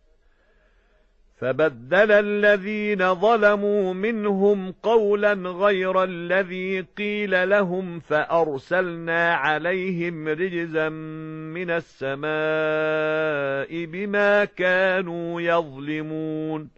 Speaker 1: فبدل الذين ظلموا منهم قولا غير الذي قيل لهم فأرسلنا عليهم رجزا من السماء بما كانوا يظلمون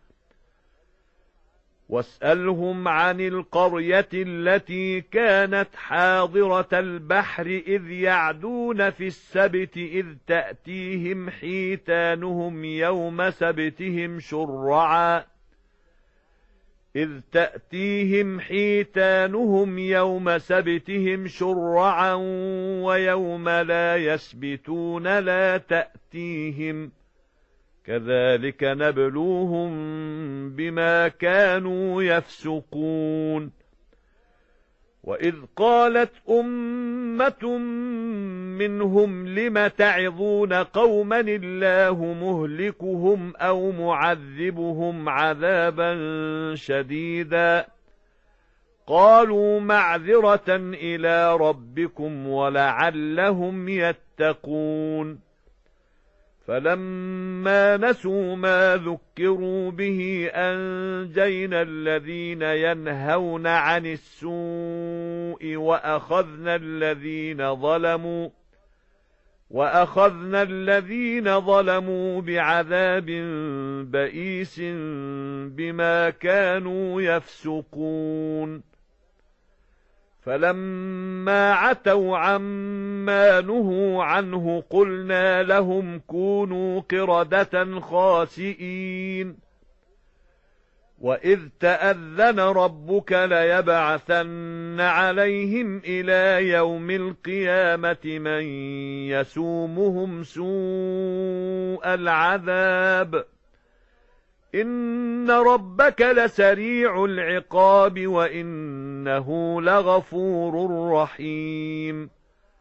Speaker 1: واسألهم عن القرية التي كانت حاضرة البحر إذ يعدون في السبت إذ تأتيهم حيتانهم يوم سبتهم شرعا إذ تأتيهم حيتانهم يوم سبتهم شرعا ويوم لا يسبتون لا تأتيهم كذلك نبلوهم بما كانوا يفسقون وإذ قالت أمة منهم لم تعظون قوما الله مهلكهم أو معذبهم عذابا شديدا قالوا معذرة إلى ربكم ولعلهم يتقون فلما نسوا ما ذكروا به أنجينا الذين ينهون عن السوء وأخذنا الذين ظلموا وأخذنا الذين ظلموا بعذاب بئيس بما كانوا يفسقون فلما عتوا عما نهوا عنه قلنا لهم كونوا قردة خاسئين وإذ تأذن ربك ليبعثن عليهم إلى يوم القيامة من يسومهم سوء العذاب إن ربك لسريع العقاب وإنه لغفور رحيم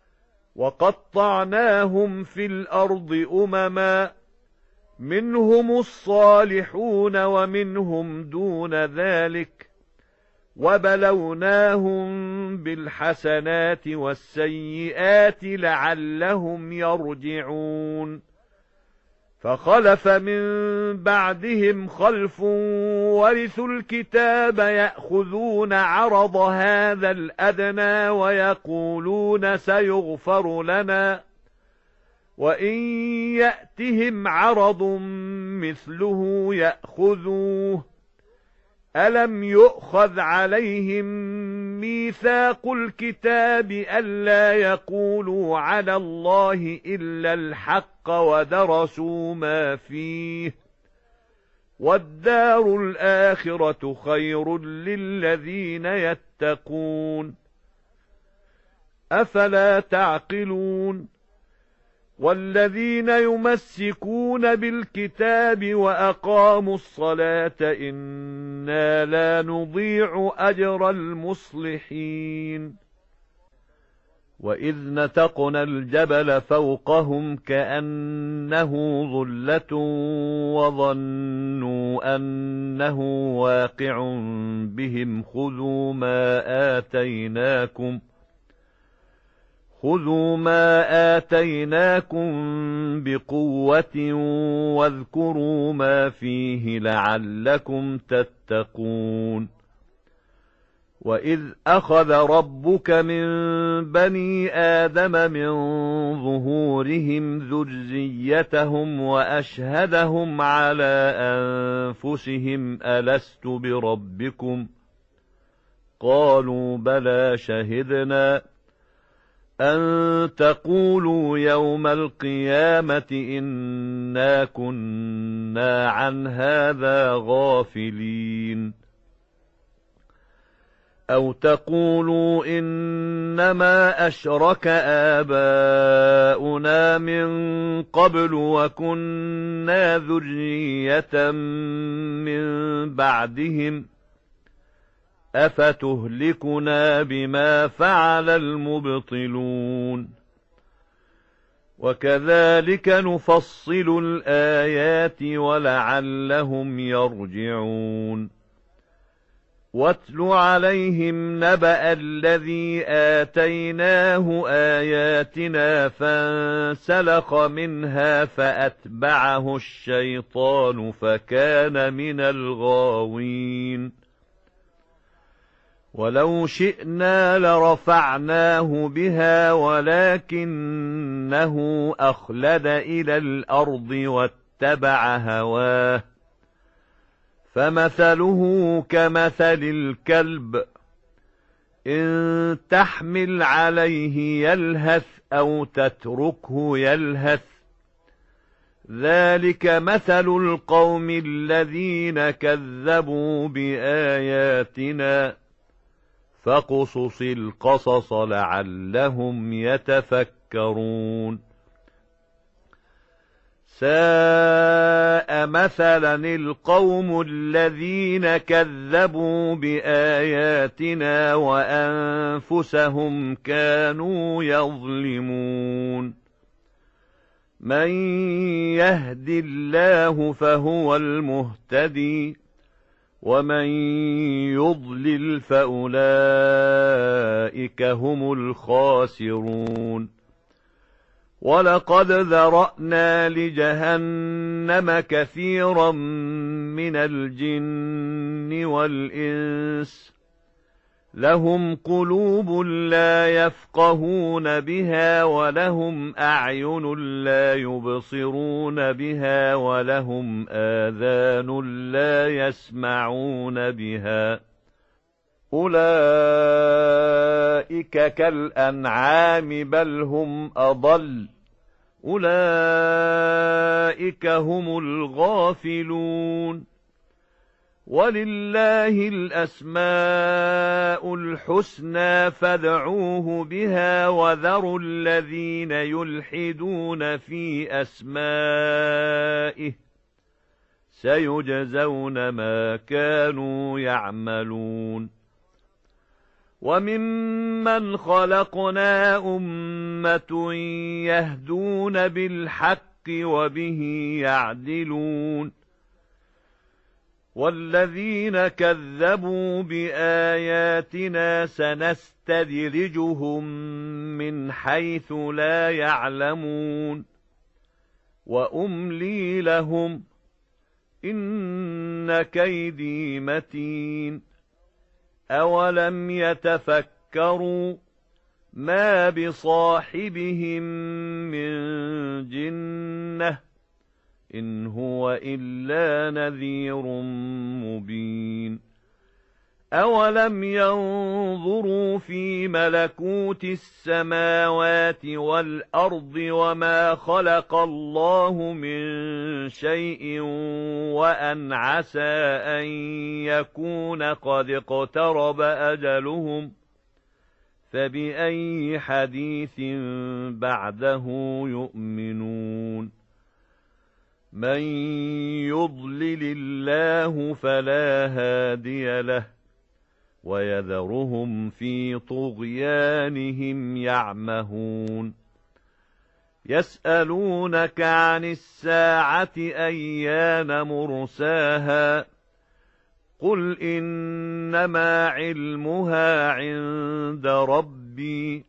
Speaker 1: وقطعناهم في الأرض أمما منهم الصالحون ومنهم دون ذلك وبلوناهم بالحسنات والسيئات لعلهم يرجعون فخلف من بعدهم خلف ورثوا الكتاب يأخذون عرض هذا الأدنى ويقولون سيغفر لنا وإن يأتهم عرض مثله يأخذوه ألم يؤخذ عليهم ميثاق الكتاب ألا يقولوا على الله إلا الحق ودرسوا ما فيه والدار الآخرة خير للذين يتقون أفلا تعقلون والذين يمسكون بالكتاب وأقاموا الصلاة إنا لا نضيع أجر المصلحين وإذ نتقنا الجبل فوقهم كأنه ظلة وظنوا أنه واقع بهم خذوا ما آتيناكم خذوا ما آتيناكم بقوة واذكروا ما فيه لعلكم تتقون وإذ أخذ ربك من بني آدم من ظهورهم ذريتهم وأشهدهم على أنفسهم ألست بربكم قالوا بلى شهدنا أن تقولوا يوم القيامة إنا كنا عن هذا غافلين أو تقولوا إنما أشرك آباؤنا من قبل وكنا ذرية من بعدهم أفتهلكنا بما فعل المبطلون وكذلك نفصل الآيات ولعلهم يرجعون واتل عليهم نبأ الذي آتيناه آياتنا فانسلخ منها فأتبعه الشيطان فكان من الغاوين ولو شئنا لرفعناه بها ولكنه أخلد إلى الأرض واتبع هواه فمثله كمثل الكلب إن تحمل عليه يلهث أو تتركه يلهث ذلك مثل القوم الذين كذبوا بآياتنا فاقصص القصص لعلهم يتفكرون ساء مثلا القوم الذين كذبوا بآياتنا وأنفسهم كانوا يظلمون من يهد الله فهو المهتدي ومن يضلل فأولئك هم الخاسرون ولقد ذرأنا لجهنم كثيرا من الجن والإنس لهم قلوب لا يفقهون بها ولهم أعين لا يبصرون بها ولهم آذان لا يسمعون بها أولئك كالأنعام بل هم أضل أولئك هم الغافلون ولله الأسماء الحسنى فادعوه بها وذروا الذين يلحدون في أسمائه سيجزون ما كانوا يعملون وممن خلقنا أمة يهدون بالحق وبه يعدلون والذين كذبوا بآياتنا سنستدرجهم من حيث لا يعلمون وأملي لهم إن كيدي متين أولم يتفكروا ما بصاحبهم من جنة إن هو إلا نذير مبين أولم ينظروا في ملكوت السماوات والأرض وما خلق الله من شيء وأن عسى أن يكون قد اقترب أجلهم فبأي حديث بعده يؤمنون من يضلل الله فلا هادي له ويذرهم في طغيانهم يعمهون يسألونك عن الساعة أيان مرساها قل إنما علمها عند ربي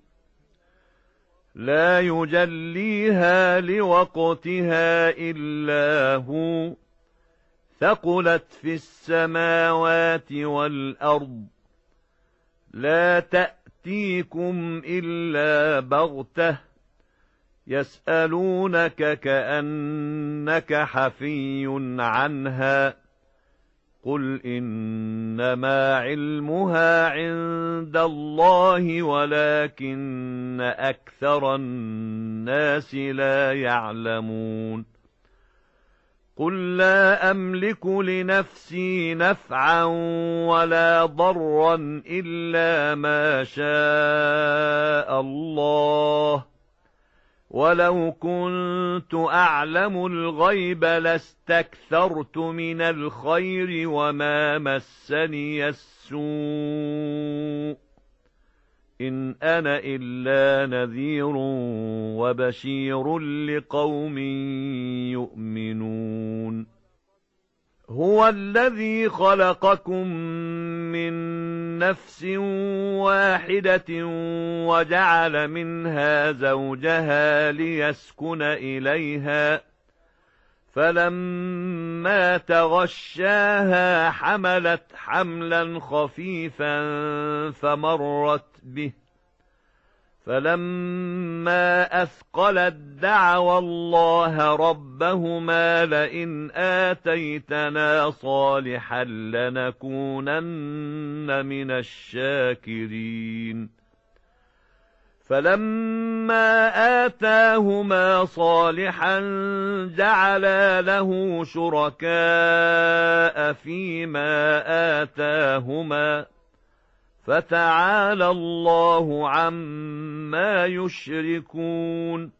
Speaker 1: لا يجليها لوقتها إلا هو ثقلت في السماوات والأرض لا تأتيكم إلا بغتة يسألونك كأنك حفي عنها قل إنما علمها عند الله ولكن أكثر الناس لا يعلمون قل لا أملك لنفسي نفعا ولا ضرا إلا ما شاء الله ولو كنت أعلم الغيب لاستكثرت من الخير وما مسني السوء إن أنا إلا نذير وبشير لقوم يؤمنون هو الذي خلقكم من نفس واحدة وجعل منها زوجها ليسكن إليها فلما تغشاها حملت حملا خفيفا فمرت به فلما أثقلت دعوا الله ربهما لئن آتيتنا صالحا لنكونن من الشاكرين فلما آتاهما صالحا جعلا له شركاء فيما آتاهما فتعالى الله عما يشركون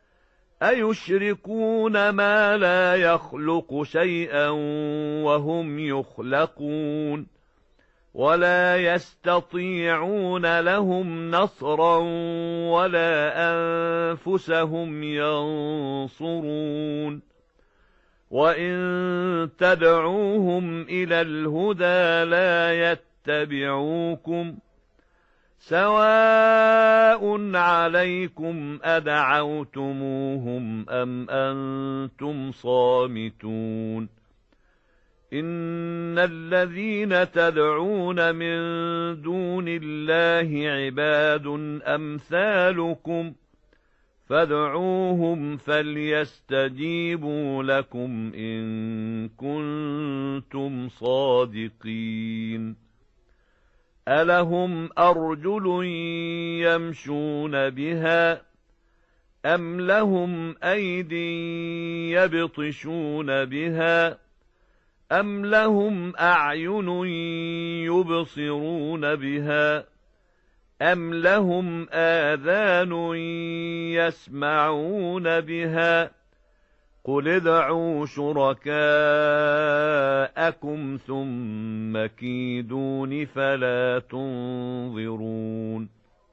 Speaker 1: أيشركون ما لا يخلق شيئا وهم يخلقون ولا يستطيعون لهم نصرا ولا أنفسهم ينصرون وإن تدعوهم إلى الهدى لا يتبعون يتبعوكم سواء عليكم أدعوتموهم أم أنتم صامتون إن الذين تدعون من دون الله عباد أمثالكم فادعوهم فليستجيبوا لكم إن كنتم صادقين ألهم أرجل يمشون بها أم لهم أيد يبطشون بها أم لهم أعين يبصرون بها أم لهم آذان يسمعون بها قل ادعوا شركاءكم ثم كيدون فلا تنظرون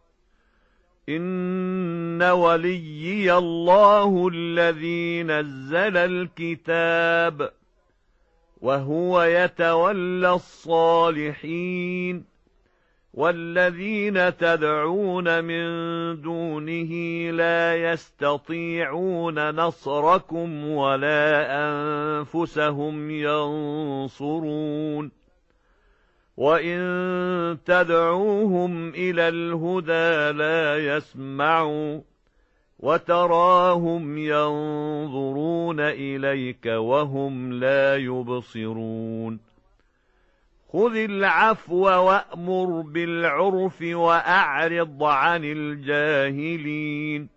Speaker 1: إن وليي الله الذي نزل الكتاب وهو يتولى الصالحين والذين تدعون من دونه لا يستطيعون نصركم ولا أنفسهم ينصرون وإن تدعوهم إلى الهدى لا يسمعوا وتراهم ينظرون إليك وهم لا يبصرون خذ العفو وأمر بالعرف وأعرض عن الجاهلين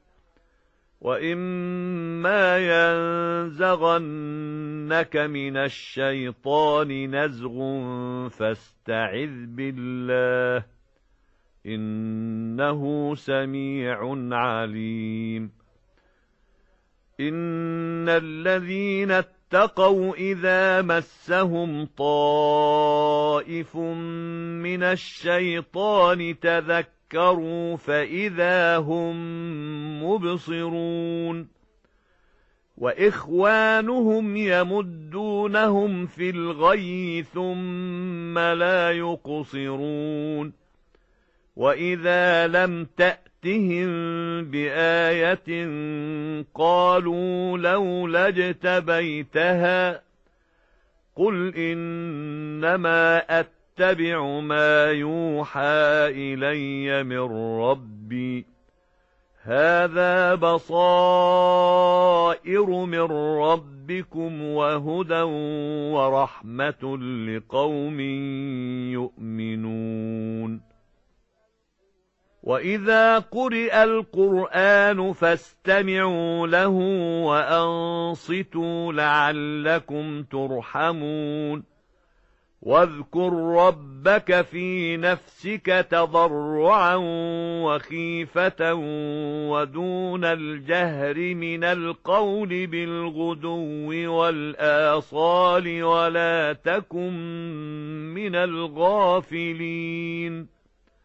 Speaker 1: وإما ينزغنك من الشيطان نزغ فاستعذ بالله إنه سميع عليم إن الذين اتقوا إذا مسهم طائف من الشيطان تذكروا فإذا هم مبصرون وإخوانهم يمدونهم في الغي ثم لا يقصرون وإذا لم تأتهم بآية قالوا لولا اجتبيتها قل إنما أتبع ما يوحى إلي من ربي هذا بصائر من ربكم وهدى ورحمة لقوم يؤمنون وإذا قرئ القرآن فاستمعوا له وأنصتوا لعلكم ترحمون واذكر ربك في نفسك تضرعا وخيفة ودون الجهر من القول بالغدو والآصال ولا تكن من الغافلين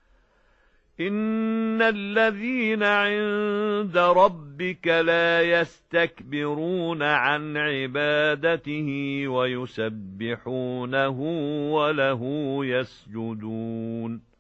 Speaker 1: إن الذين عند ربك لا يستكبرون عن عبادته ويسبحونه وله يسجدون